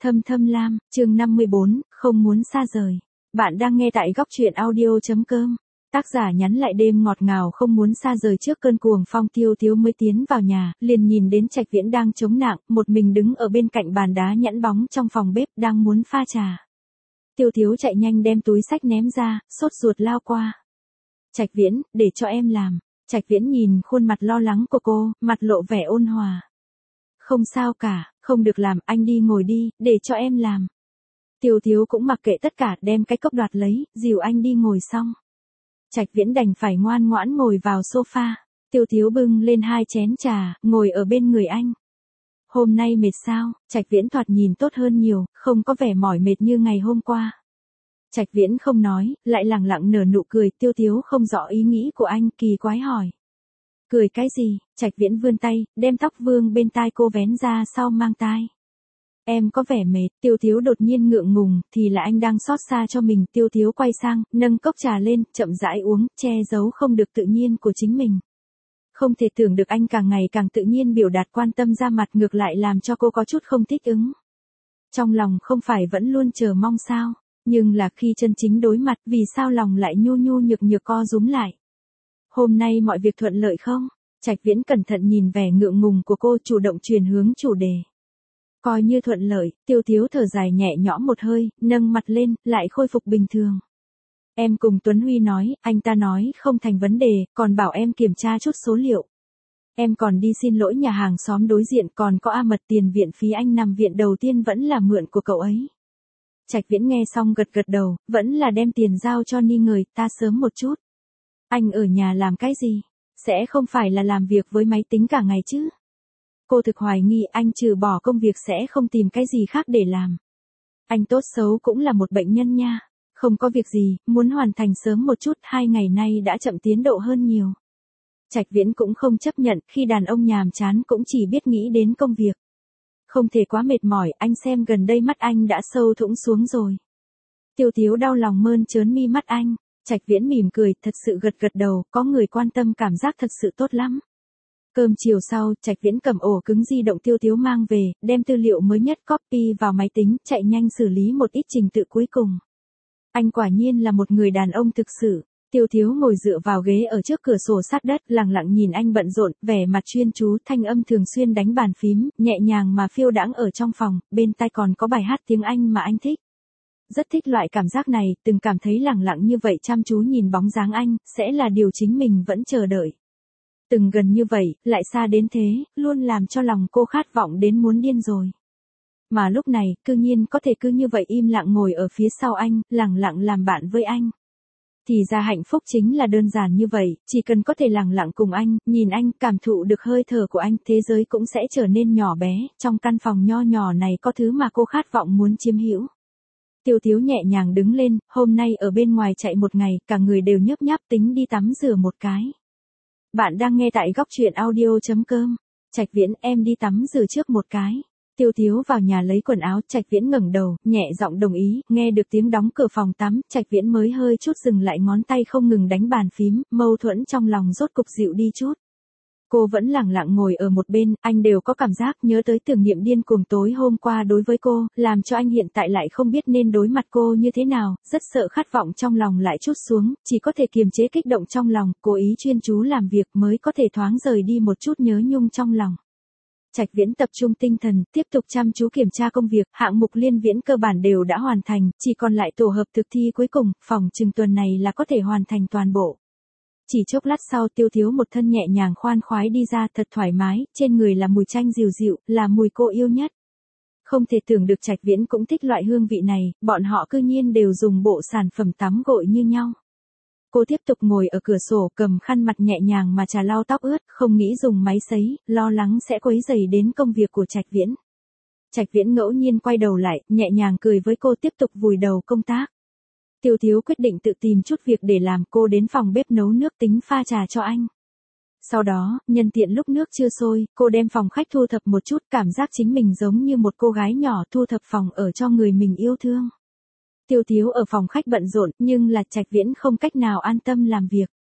Thâm Thâm Lam, chương 54, không muốn xa rời. Bạn đang nghe tại góc truyện audio.com. Tác giả nhắn lại đêm ngọt ngào không muốn xa rời trước cơn cuồng phong. Tiêu Tiếu mới tiến vào nhà, liền nhìn đến Trạch Viễn đang chống nạng, một mình đứng ở bên cạnh bàn đá nhẵn bóng trong phòng bếp đang muốn pha trà. Tiêu Tiếu chạy nhanh đem túi xách ném ra, sốt ruột lao qua. Trạch Viễn, để cho em làm. Trạch Viễn nhìn khuôn mặt lo lắng của cô, mặt lộ vẻ ôn hòa. Không sao cả, không được làm, anh đi ngồi đi, để cho em làm. Tiêu Tiếu cũng mặc kệ tất cả, đem cái cốc đoạt lấy, dìu anh đi ngồi xong. Trạch Viễn đành phải ngoan ngoãn ngồi vào sofa. Tiêu Tiếu bưng lên 2 chén trà, ngồi ở bên người anh. Hôm nay mệt sao? Trạch Viễn thoạt nhìn tốt hơn nhiều, không có vẻ mỏi mệt như ngày hôm qua. Trạch Viễn không nói, lại lẳng lặng nở nụ cười. Tiêu Tiếu không rõ ý nghĩ của anh, kỳ quái hỏi. Cười cái gì? Trạch Viễn vươn tay, đem tóc vương bên tai cô vén ra sau mang tai. Em có vẻ mệt. Tiêu Tiếu đột nhiên ngượng ngùng, thì là anh đang xót xa cho mình. Tiêu Tiếu quay sang, nâng cốc trà lên, chậm rãi uống, che giấu không được tự nhiên của chính mình. Không thể tưởng được anh càng ngày càng tự nhiên biểu đạt quan tâm ra mặt, ngược lại làm cho cô có chút không thích ứng. Trong lòng không phải vẫn luôn chờ mong sao, nhưng là khi chân chính đối mặt, vì sao lòng lại nhu nhu nhược nhược co rúm lại. Hôm nay mọi việc thuận lợi không? Trạch Viễn cẩn thận nhìn vẻ ngượng ngùng của cô, chủ động truyền hướng chủ đề. Coi như thuận lợi. Tiêu Tiếu thở dài nhẹ nhõm một hơi, nâng mặt lên, lại khôi phục bình thường. Em cùng Tuấn Huy nói, anh ta nói không thành vấn đề, còn bảo em kiểm tra chút số liệu. Em còn đi xin lỗi nhà hàng xóm đối diện, còn có A Mật, tiền viện phí anh nằm viện đầu tiên vẫn là mượn của cậu ấy. Trạch Viễn nghe xong gật gật đầu, vẫn là đem tiền giao cho Ni Ngời, ta sớm một chút. Anh ở nhà làm cái gì? Sẽ không phải là làm việc với máy tính cả ngày chứ? Cô thực hoài nghi anh trừ bỏ công việc sẽ không tìm cái gì khác để làm. Anh tốt xấu cũng là một bệnh nhân nha. Không có việc gì, muốn hoàn thành sớm một chút, 2 ngày nay đã chậm tiến độ hơn nhiều. Trạch Viễn cũng không chấp nhận, khi đàn ông nhàm chán cũng chỉ biết nghĩ đến công việc. Không thể quá mệt mỏi, anh xem gần đây mắt anh đã sâu thủng xuống rồi. Tiêu Tiếu đau lòng mơn trớn mi mắt anh. Trạch Viễn mỉm cười, thật sự gật gật đầu, có người quan tâm cảm giác thật sự tốt lắm. Cơm chiều sau, Trạch Viễn cầm ổ cứng di động Tiêu Tiếu mang về, đem tư liệu mới nhất copy vào máy tính, chạy nhanh xử lý một ít trình tự cuối cùng. Anh quả nhiên là một người đàn ông thực sự. Tiêu Tiếu ngồi dựa vào ghế ở trước cửa sổ sát đất, lặng lặng nhìn anh bận rộn, vẻ mặt chuyên chú, thanh âm thường xuyên đánh bàn phím, nhẹ nhàng mà phiêu đãng ở trong phòng, bên tai còn có bài hát tiếng Anh mà anh thích. Rất thích loại cảm giác này, từng cảm thấy lặng lặng như vậy chăm chú nhìn bóng dáng anh, sẽ là điều chính mình vẫn chờ đợi. Từng gần như vậy, lại xa đến thế, luôn làm cho lòng cô khát vọng đến muốn điên rồi. Mà lúc này, cư nhiên có thể cứ như vậy im lặng ngồi ở phía sau anh, lặng lặng làm bạn với anh. Thì ra hạnh phúc chính là đơn giản như vậy, chỉ cần có thể lặng lặng cùng anh, nhìn anh, cảm thụ được hơi thở của anh, thế giới cũng sẽ trở nên nhỏ bé, trong căn phòng nho nhỏ này có thứ mà cô khát vọng muốn chiếm hữu. Tiêu Tiếu nhẹ nhàng đứng lên, hôm nay ở bên ngoài chạy một ngày, cả người đều nhớp nháp, tính đi tắm rửa một cái. Bạn đang nghe tại góc truyện audio.com. Trạch Viễn, em đi tắm rửa trước một cái. Tiêu Tiếu vào nhà lấy quần áo, Trạch Viễn ngẩng đầu, nhẹ giọng đồng ý, nghe được tiếng đóng cửa phòng tắm, Trạch Viễn mới hơi chút dừng lại ngón tay không ngừng đánh bàn phím, mâu thuẫn trong lòng rốt cục dịu đi chút. Cô vẫn lặng lặng ngồi ở một bên, anh đều có cảm giác nhớ tới tưởng niệm điên cuồng tối hôm qua đối với cô, làm cho anh hiện tại lại không biết nên đối mặt cô như thế nào, rất sợ khát vọng trong lòng lại trút xuống, chỉ có thể kiềm chế kích động trong lòng, cố ý chuyên chú làm việc mới có thể thoáng rời đi một chút nhớ nhung trong lòng. Trạch Viễn tập trung tinh thần, tiếp tục chăm chú kiểm tra công việc, hạng mục liên viễn cơ bản đều đã hoàn thành, chỉ còn lại tổ hợp thực thi cuối cùng, phòng chừng tuần này là có thể hoàn thành toàn bộ. Chỉ chốc lát sau, Tiêu Tiếu một thân nhẹ nhàng khoan khoái đi ra, thật thoải mái, trên người là mùi chanh dịu dịu, là mùi cô yêu nhất. Không thể tưởng được Trạch Viễn cũng thích loại hương vị này, bọn họ cư nhiên đều dùng bộ sản phẩm tắm gội như nhau. Cô tiếp tục ngồi ở cửa sổ, cầm khăn mặt nhẹ nhàng mà trà lau tóc ướt, không nghĩ dùng máy sấy, lo lắng sẽ quấy rầy đến công việc của Trạch Viễn. Trạch Viễn ngẫu nhiên quay đầu lại, nhẹ nhàng cười với cô, tiếp tục vùi đầu công tác. Tiêu Tiếu quyết định tự tìm chút việc để làm, cô đến phòng bếp nấu nước tính pha trà cho anh. Sau đó, nhân tiện lúc nước chưa sôi, cô đem phòng khách thu thập một chút, cảm giác chính mình giống như một cô gái nhỏ thu thập phòng ở cho người mình yêu thương. Tiêu Tiếu ở phòng khách bận rộn, nhưng là Trạch Viễn không cách nào an tâm làm việc.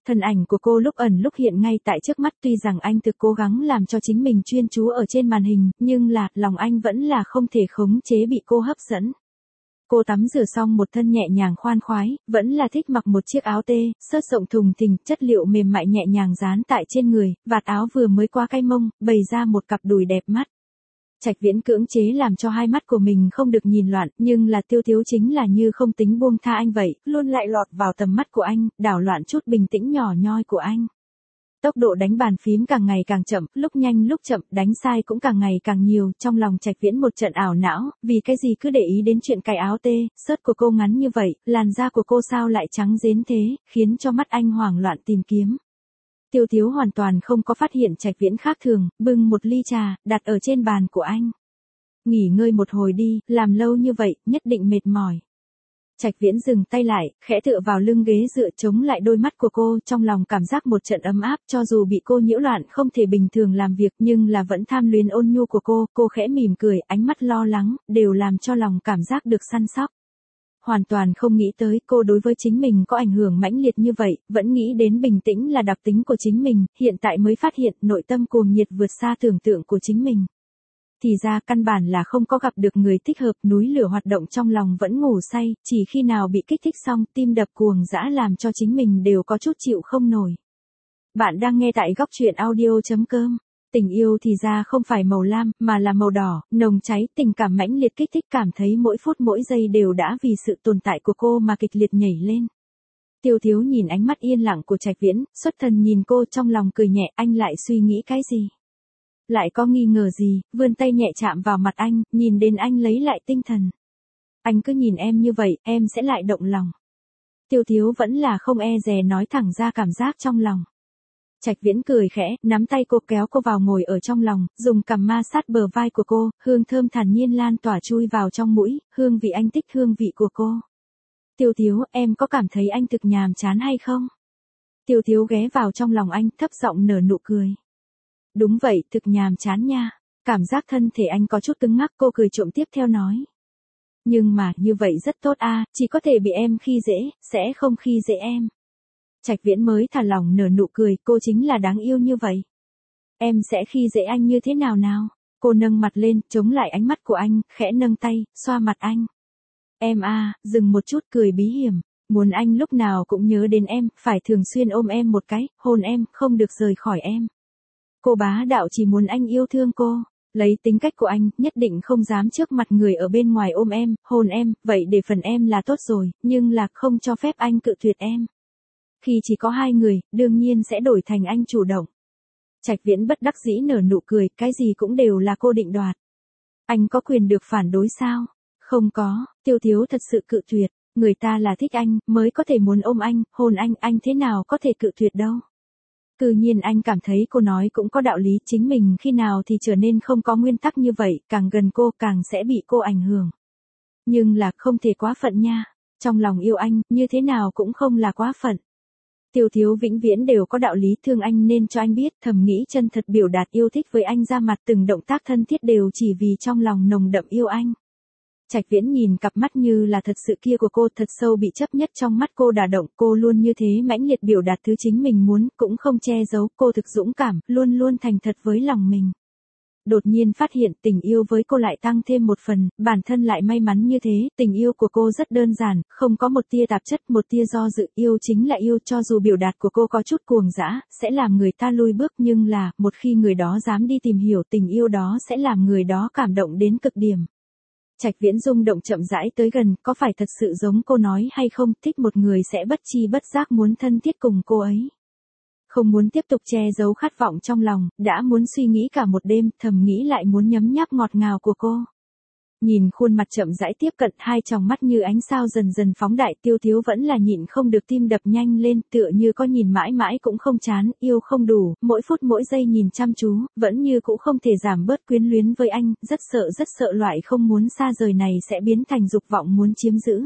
Thân ảnh của cô lúc ẩn lúc hiện ngay tại trước mắt, tuy rằng anh thực cố gắng làm cho chính mình chuyên chú ở trên màn hình, nhưng là, lòng anh vẫn là không thể khống chế bị cô hấp dẫn. Cô tắm rửa xong một thân nhẹ nhàng khoan khoái, vẫn là thích mặc một chiếc áo tê, xớt rộng thùng thình, chất liệu mềm mại nhẹ nhàng dán tại trên người, vạt áo vừa mới qua cái mông, bày ra một cặp đùi đẹp mắt. Trạch Viễn cưỡng chế làm cho hai mắt của mình không được nhìn loạn, nhưng là Tiêu Thiếu chính là như không tính buông tha anh vậy, luôn lại lọt vào tầm mắt của anh, đảo loạn chút bình tĩnh nhỏ nhoi của anh. Tốc độ đánh bàn phím càng ngày càng chậm, lúc nhanh lúc chậm, đánh sai cũng càng ngày càng nhiều, trong lòng Trạch Viễn một trận ảo não, vì cái gì cứ để ý đến chuyện cài áo tê, xớt của cô ngắn như vậy, làn da của cô sao lại trắng rến thế, khiến cho mắt anh hoảng loạn tìm kiếm. Tiêu Thiếu hoàn toàn không có phát hiện Trạch Viễn khác thường, bưng một ly trà, đặt ở trên bàn của anh. Nghỉ ngơi một hồi đi, làm lâu như vậy, nhất định mệt mỏi. Trạch Viễn dừng tay lại, khẽ tựa vào lưng ghế dựa chống lại đôi mắt của cô, trong lòng cảm giác một trận ấm áp, cho dù bị cô nhiễu loạn không thể bình thường làm việc nhưng là vẫn tham luyến ôn nhu của cô khẽ mỉm cười, ánh mắt lo lắng, đều làm cho lòng cảm giác được săn sóc. Hoàn toàn không nghĩ tới cô đối với chính mình có ảnh hưởng mãnh liệt như vậy, vẫn nghĩ đến bình tĩnh là đặc tính của chính mình, hiện tại mới phát hiện nội tâm cuồng nhiệt vượt xa tưởng tượng của chính mình. Thì ra căn bản là không có gặp được người thích hợp, núi lửa hoạt động trong lòng vẫn ngủ say, chỉ khi nào bị kích thích xong, tim đập cuồng dã làm cho chính mình đều có chút chịu không nổi. Bạn đang nghe tại góc truyện audio.com. Tình yêu thì ra không phải màu lam, mà là màu đỏ, nồng cháy, tình cảm mãnh liệt kích thích, cảm thấy mỗi phút mỗi giây đều đã vì sự tồn tại của cô mà kịch liệt nhảy lên. Tiêu Thiếu nhìn ánh mắt yên lặng của Trạch Viễn, xuất thần nhìn cô trong lòng cười nhẹ, anh lại suy nghĩ cái gì? Lại có nghi ngờ gì, vươn tay nhẹ chạm vào mặt anh, nhìn đến anh lấy lại tinh thần. Anh cứ nhìn em như vậy, em sẽ lại động lòng. Tiêu Thiếu vẫn là không e dè nói thẳng ra cảm giác trong lòng. Trạch Viễn cười khẽ, nắm tay cô kéo cô vào ngồi ở trong lòng, dùng cằm ma sát bờ vai của cô, hương thơm thản nhiên lan tỏa chui vào trong mũi, hương vị anh thích hương vị của cô. Tiêu Thiếu, em có cảm thấy anh thực nhàm chán hay không? Tiêu Thiếu ghé vào trong lòng anh, thấp giọng nở nụ cười. Đúng vậy, thực nhàm chán nha. Cảm giác thân thể anh có chút cứng ngắc, cô cười trộm tiếp theo nói. Nhưng mà, như vậy rất tốt a, chỉ có thể bị em khi dễ, sẽ không khi dễ em. Trạch Viễn mới thả lỏng nở nụ cười, cô chính là đáng yêu như vậy. Em sẽ khi dễ anh như thế nào nào? Cô nâng mặt lên, chống lại ánh mắt của anh, khẽ nâng tay, xoa mặt anh. Em dừng một chút cười bí hiểm, muốn anh lúc nào cũng nhớ đến em, phải thường xuyên ôm em một cái, hôn em, không được rời khỏi em. Cô bá đạo chỉ muốn anh yêu thương cô, lấy tính cách của anh, nhất định không dám trước mặt người ở bên ngoài ôm em, hôn em, vậy để phần em là tốt rồi, nhưng là không cho phép anh cự tuyệt em. Khi chỉ có hai người, đương nhiên sẽ đổi thành anh chủ động. Trạch Viễn bất đắc dĩ nở nụ cười, cái gì cũng đều là cô định đoạt. Anh có quyền được phản đối sao? Không có, Tiêu Thiếu thật sự cự tuyệt, người ta là thích anh, mới có thể muốn ôm anh, hôn anh thế nào có thể cự tuyệt đâu. Tự nhiên anh cảm thấy cô nói cũng có đạo lý, chính mình khi nào thì trở nên không có nguyên tắc như vậy, càng gần cô càng sẽ bị cô ảnh hưởng. Nhưng là không thể quá phận nha, trong lòng yêu anh, như thế nào cũng không là quá phận. Tiêu Thiếu vĩnh viễn đều có đạo lý, thương anh nên cho anh biết, thầm nghĩ chân thật biểu đạt yêu thích với anh ra mặt, từng động tác thân thiết đều chỉ vì trong lòng nồng đậm yêu anh. Trạch Viễn nhìn cặp mắt như là thật sự kia của cô, thật sâu bị chấp nhất trong mắt cô đả động, cô luôn như thế mãnh liệt biểu đạt thứ chính mình muốn, cũng không che giấu, cô thực dũng cảm, luôn luôn thành thật với lòng mình. Đột nhiên phát hiện tình yêu với cô lại tăng thêm một phần, bản thân lại may mắn như thế, tình yêu của cô rất đơn giản, không có một tia tạp chất, một tia do dự, yêu chính là yêu, cho dù biểu đạt của cô có chút cuồng dã, sẽ làm người ta lui bước, nhưng là, một khi người đó dám đi tìm hiểu tình yêu đó sẽ làm người đó cảm động đến cực điểm. Trạch Viễn rung động chậm rãi tới gần, có phải thật sự giống cô nói hay không, thích một người sẽ bất chi bất giác muốn thân thiết cùng cô ấy. Không muốn tiếp tục che giấu khát vọng trong lòng, đã muốn suy nghĩ cả một đêm, thầm nghĩ lại muốn nhấm nháp ngọt ngào của cô. Nhìn khuôn mặt chậm rãi tiếp cận, hai tròng mắt như ánh sao dần dần phóng đại, Tiêu Thiếu vẫn là nhịn không được tim đập nhanh lên, tựa như có nhìn mãi mãi cũng không chán, yêu không đủ, mỗi phút mỗi giây nhìn chăm chú, vẫn như cũng không thể giảm bớt quyến luyến với anh, rất sợ loại không muốn xa rời này sẽ biến thành dục vọng muốn chiếm giữ.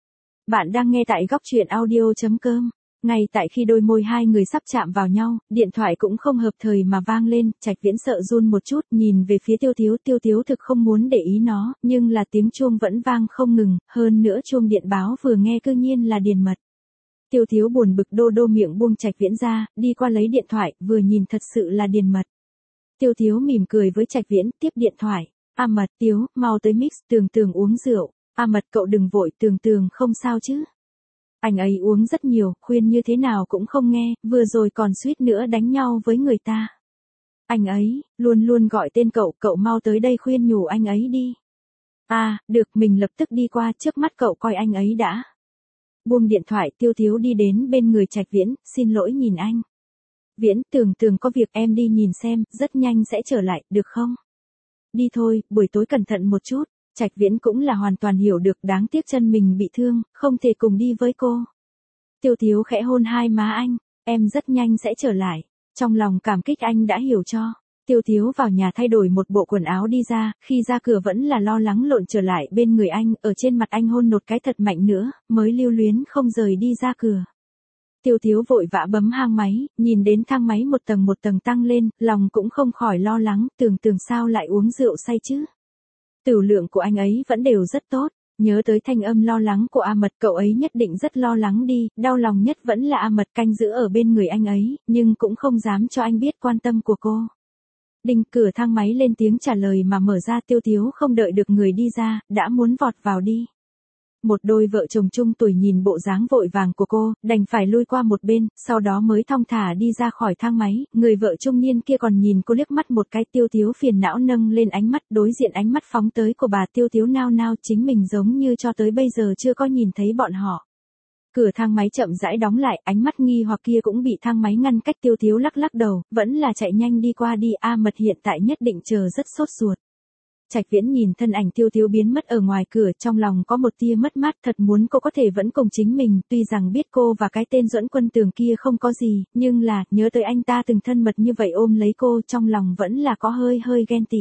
Bạn đang nghe tại góc truyện audio.com. Ngay tại khi đôi môi hai người sắp chạm vào nhau, điện thoại cũng không hợp thời mà vang lên, Trạch Viễn sợ run một chút, nhìn về phía Tiêu Thiếu thực không muốn để ý nó, nhưng là tiếng chuông vẫn vang không ngừng, hơn nữa chuông điện báo vừa nghe cư nhiên là Điền Mật. Tiêu Thiếu buồn bực đô đô miệng buông Trạch Viễn ra, đi qua lấy điện thoại, vừa nhìn thật sự là Điền Mật. Tiêu Thiếu mỉm cười với Trạch Viễn, tiếp điện thoại. A Mật, Tiếu, mau tới mix, Tường Tường uống rượu. A Mật cậu đừng vội, Tường Tường không sao chứ. Anh ấy uống rất nhiều, khuyên như thế nào cũng không nghe, vừa rồi còn suýt nữa đánh nhau với người ta. Anh ấy, luôn luôn gọi tên cậu, cậu mau tới đây khuyên nhủ anh ấy đi. À, được, mình lập tức đi qua, trước mắt cậu coi anh ấy đã. Buông điện thoại, Tiêu Thiếu đi đến bên người Trạch Viễn, xin lỗi nhìn anh. Viễn, Tường Tường có việc em đi nhìn xem, rất nhanh sẽ trở lại, được không? Đi thôi, buổi tối cẩn thận một chút. Trạch Viễn cũng là hoàn toàn hiểu được, đáng tiếc chân mình bị thương, không thể cùng đi với cô. Tiêu Thiếu khẽ hôn hai má anh, em rất nhanh sẽ trở lại. Trong lòng cảm kích anh đã hiểu cho. Tiêu Thiếu vào nhà thay đổi một bộ quần áo đi ra, khi ra cửa vẫn là lo lắng lộn trở lại bên người anh, ở trên mặt anh hôn một cái thật mạnh nữa, mới lưu luyến không rời đi ra cửa. Tiêu Thiếu vội vã bấm hang máy, nhìn đến thang máy một tầng tăng lên, lòng cũng không khỏi lo lắng, Tường Tường sao lại uống rượu say chứ. Tửu lượng của anh ấy vẫn đều rất tốt, nhớ tới thanh âm lo lắng của A Mật, cậu ấy nhất định rất lo lắng đi, đau lòng nhất vẫn là A Mật canh giữ ở bên người anh ấy, nhưng cũng không dám cho anh biết quan tâm của cô. Đinh, cửa thang máy lên tiếng trả lời mà mở ra, Tiêu Thiếu không đợi được người đi ra, đã muốn vọt vào đi. Một đôi vợ chồng chung tuổi nhìn bộ dáng vội vàng của cô, đành phải lui qua một bên, sau đó mới thong thả đi ra khỏi thang máy, người vợ trung niên kia còn nhìn cô liếc mắt một cái. Tiêu Thiếu phiền não nâng lên ánh mắt, đối diện ánh mắt phóng tới của bà. Tiêu Thiếu nao nao, chính mình giống như cho tới bây giờ chưa có nhìn thấy bọn họ. Cửa thang máy chậm rãi đóng lại, ánh mắt nghi hoặc kia cũng bị thang máy ngăn cách. Tiêu Thiếu lắc lắc đầu, vẫn là chạy nhanh đi qua đi, A Mật hiện tại nhất định chờ rất sốt ruột. Trạch Viễn nhìn thân ảnh Tiêu Thiếu biến mất ở ngoài cửa, trong lòng có một tia mất mát, thật muốn cô có thể vẫn cùng chính mình, tuy rằng biết cô và cái tên Duẫn Quân Tường kia không có gì, nhưng là, nhớ tới anh ta từng thân mật như vậy ôm lấy cô, trong lòng vẫn là có hơi ghen tị.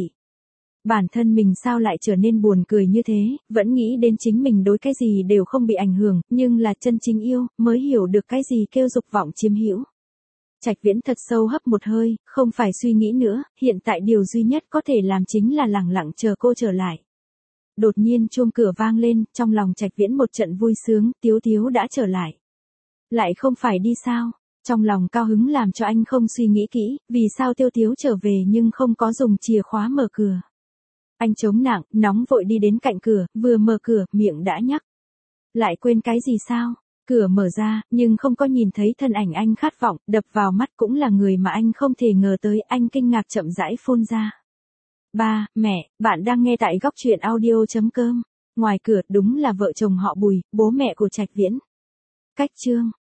Bản thân mình sao lại trở nên buồn cười như thế, vẫn nghĩ đến chính mình đối cái gì đều không bị ảnh hưởng, nhưng là chân chính yêu, mới hiểu được cái gì kêu dục vọng chiếm hữu. Trạch Viễn thật sâu hấp một hơi, không phải suy nghĩ nữa, hiện tại điều duy nhất có thể làm chính là lẳng lặng chờ cô trở lại. Đột nhiên chuông cửa vang lên, trong lòng Trạch Viễn một trận vui sướng, Tiếu Tiếu đã trở lại. Lại không phải đi sao? Trong lòng cao hứng làm cho anh không suy nghĩ kỹ, vì sao Tiêu Tiếu trở về nhưng không có dùng chìa khóa mở cửa. Anh chống nặng, nóng vội đi đến cạnh cửa, vừa mở cửa, miệng đã nhắc. Lại quên cái gì sao? Cửa mở ra, nhưng không có nhìn thấy thân ảnh anh khát vọng, đập vào mắt cũng là người mà anh không thể ngờ tới, anh kinh ngạc chậm rãi phun ra. Ba, mẹ, bạn đang nghe tại góc truyện audio.com. Ngoài cửa đúng là vợ chồng họ Bùi, bố mẹ của Trạch Viễn. Cách chương